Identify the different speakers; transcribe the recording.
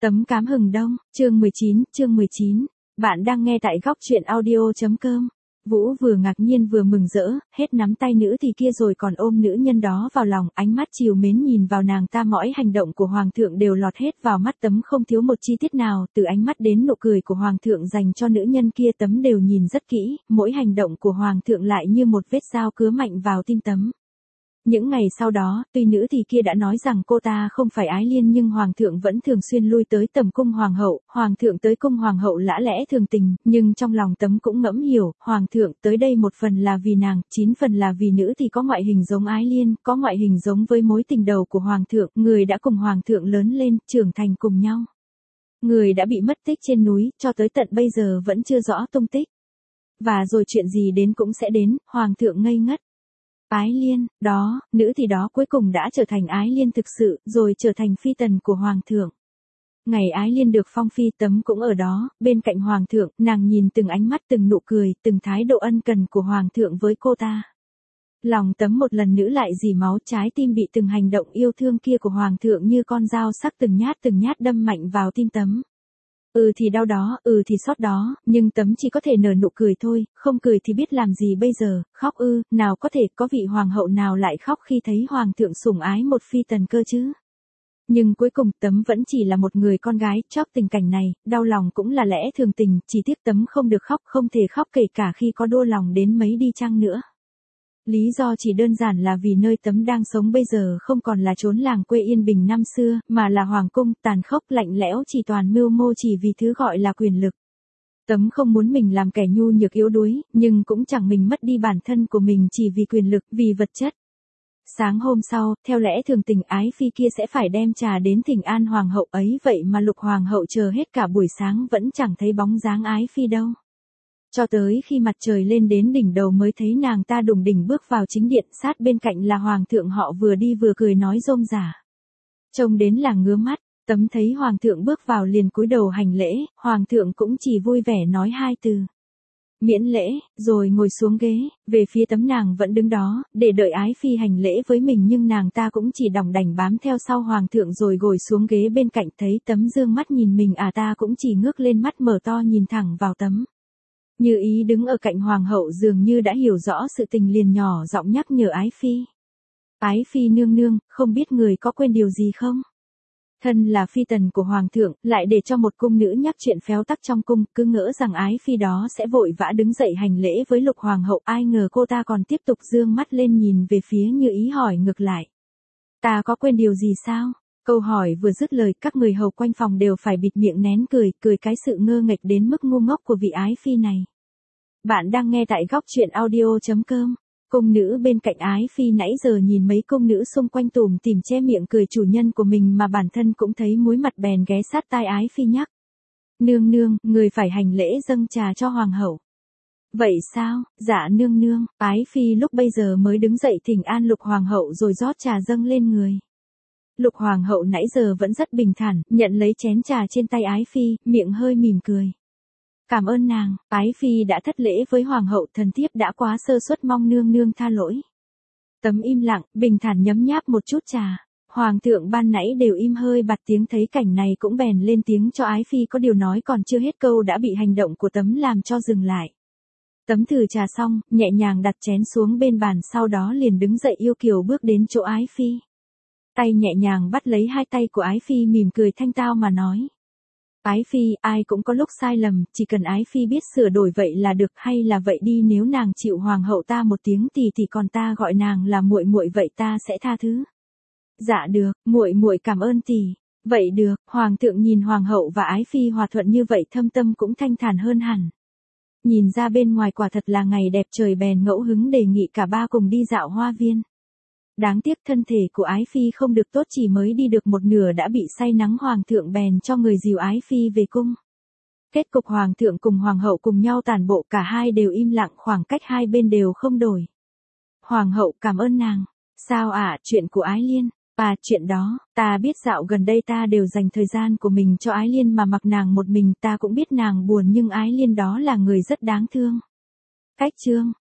Speaker 1: Tấm cám hừng đông, chương 19. Bạn đang nghe tại góc truyện audio.com. Vũ vừa ngạc nhiên vừa mừng rỡ, hết nắm tay nữ thì kia rồi còn ôm nữ nhân đó vào lòng, ánh mắt trìu mến nhìn vào nàng ta, mỗi hành động của hoàng thượng đều lọt hết vào mắt Tấm, không thiếu một chi tiết nào, từ ánh mắt đến nụ cười của hoàng thượng dành cho nữ nhân kia Tấm đều nhìn rất kỹ, mỗi hành động của hoàng thượng lại như một vết dao cứa mạnh vào tim Tấm. Những ngày sau đó, tuy nữ thì kia đã nói rằng cô ta không phải Ái Liên nhưng hoàng thượng vẫn thường xuyên lui tới tầm cung hoàng thượng tới cung hoàng hậu lã lẽ thường tình, nhưng trong lòng Tấm cũng ngẫm hiểu, hoàng thượng tới đây một phần là vì nàng, 9 phần là vì nữ thì có ngoại hình giống Ái Liên, có ngoại hình giống với mối tình đầu của hoàng thượng, người đã cùng hoàng thượng lớn lên, trưởng thành cùng nhau. Người đã bị mất tích trên núi, cho tới tận bây giờ vẫn chưa rõ tung tích. Và rồi chuyện gì đến cũng sẽ đến, hoàng thượng ngây ngất. Ái Liên, đó, nữ thì đó cuối cùng đã trở thành Ái Liên thực sự, rồi trở thành phi tần của hoàng thượng. Ngày Ái Liên được phong phi Tấm cũng ở đó, bên cạnh hoàng thượng, nàng nhìn từng ánh mắt, từng nụ cười, từng thái độ ân cần của hoàng thượng với cô ta. Lòng Tấm một lần nữa lại rỉ máu, trái tim bị từng hành động yêu thương kia của hoàng thượng như con dao sắc từng nhát đâm mạnh vào tim Tấm. Thì đau đó, thì xót đó, nhưng Tấm chỉ có thể nở nụ cười thôi, không cười thì biết làm gì bây giờ, khóc nào có thể, có vị hoàng hậu nào lại khóc khi thấy hoàng thượng sủng ái một phi tần cơ chứ. Nhưng cuối cùng Tấm vẫn chỉ là một người con gái, chóp tình cảnh này, đau lòng cũng là lẽ thường tình, chỉ tiếc Tấm không được khóc, không thể khóc kể cả khi có đua lòng đến mấy đi chăng nữa. Lý do chỉ đơn giản là vì nơi Tấm đang sống bây giờ không còn là chốn làng quê yên bình năm xưa, mà là hoàng cung, tàn khốc, lạnh lẽo, chỉ toàn mưu mô chỉ vì thứ gọi là quyền lực. Tấm không muốn mình làm kẻ nhu nhược yếu đuối, nhưng cũng chẳng mình mất đi bản thân của mình chỉ vì quyền lực, vì vật chất. Sáng hôm sau, theo lẽ thường tình Ái Phi kia sẽ phải đem trà đến thỉnh an hoàng hậu ấy, vậy mà Lục hoàng hậu chờ hết cả buổi sáng vẫn chẳng thấy bóng dáng Ái Phi đâu. Cho tới khi mặt trời lên đến đỉnh đầu mới thấy nàng ta đùng đỉnh bước vào chính điện, sát bên cạnh là hoàng thượng, họ vừa đi vừa cười nói rôm rả. Trông đến là ngứa mắt, Tấm thấy hoàng thượng bước vào liền cúi đầu hành lễ, hoàng thượng cũng chỉ vui vẻ nói 2 từ. Miễn lễ, rồi ngồi xuống ghế, về phía Tấm nàng vẫn đứng đó, để đợi Ái Phi hành lễ với mình nhưng nàng ta cũng chỉ đỏng đảnh bám theo sau hoàng thượng rồi ngồi xuống ghế bên cạnh, thấy Tấm dương mắt nhìn mình ta cũng chỉ ngước lên mắt mở to nhìn thẳng vào Tấm. Như ý đứng ở cạnh hoàng hậu dường như đã hiểu rõ sự tình liền nhỏ giọng nhắc nhở Ái Phi. Ái Phi nương nương, không biết người có quên điều gì không? Thân là phi tần của hoàng thượng, lại để cho một cung nữ nhắc chuyện phéo tắc trong cung, cứ ngỡ rằng Ái Phi đó sẽ vội vã đứng dậy hành lễ với Lục hoàng hậu, ai ngờ cô ta còn tiếp tục dương mắt lên nhìn về phía Như ý hỏi ngược lại. Ta có quên điều gì sao? Câu hỏi vừa dứt lời các người hầu quanh phòng đều phải bịt miệng nén cười cái sự ngơ nghệch đến mức ngu ngốc của vị Ái Phi này. Bạn đang nghe tại góc truyện audio.com. Cung nữ bên cạnh Ái Phi nãy giờ nhìn mấy cung nữ xung quanh tủm tỉm che miệng cười chủ nhân của mình mà bản thân cũng thấy muối mặt bèn ghé sát tai Ái Phi nhắc. Nương nương, người phải hành lễ dâng trà cho hoàng hậu. Vậy sao? Dạ nương nương. Ái Phi lúc bây giờ mới đứng dậy thỉnh an Lục hoàng hậu rồi rót trà dâng lên người. Lục hoàng hậu nãy giờ vẫn rất bình thản, nhận lấy chén trà trên tay Ái Phi, miệng hơi mỉm cười. Cảm ơn nàng, Ái Phi đã thất lễ với hoàng hậu, thần thiếp đã quá sơ suất, mong nương nương tha lỗi. Tấm im lặng, bình thản nhấm nháp một chút trà. Hoàng thượng ban nãy đều im hơi bặt tiếng, thấy cảnh này cũng bèn lên tiếng cho Ái Phi có điều nói còn chưa hết câu đã bị hành động của Tấm làm cho dừng lại. Tấm thử trà xong, nhẹ nhàng đặt chén xuống bên bàn, sau đó liền đứng dậy yêu kiều bước đến chỗ Ái Phi. Tay nhẹ nhàng bắt lấy hai tay của Ái Phi, mỉm cười thanh tao mà nói. Ái Phi, ai cũng có lúc sai lầm, chỉ cần Ái Phi biết sửa đổi vậy là được, hay là vậy đi, nếu nàng chịu hoàng hậu ta một tiếng thì còn ta gọi nàng là muội muội vậy ta sẽ tha thứ. Dạ được, muội muội cảm ơn tỷ. Vậy được, hoàng thượng nhìn hoàng hậu và Ái Phi hòa thuận như vậy thâm tâm cũng thanh thản hơn hẳn. Nhìn ra bên ngoài quả thật là ngày đẹp trời bèn ngẫu hứng đề nghị cả ba cùng đi dạo hoa viên. Đáng tiếc thân thể của Ái Phi không được tốt, chỉ mới đi được một nửa đã bị say nắng, hoàng thượng bèn cho người dìu Ái Phi về cung. Kết cục hoàng thượng cùng hoàng hậu cùng nhau tản bộ, cả hai đều im lặng, khoảng cách hai bên đều không đổi. Hoàng hậu cảm ơn nàng. Sao ạ, chuyện của Ái Liên? Chuyện đó, ta biết dạo gần đây ta đều dành thời gian của mình cho Ái Liên mà mặc nàng một mình, ta cũng biết nàng buồn nhưng Ái Liên đó là người rất đáng thương. Cách chương.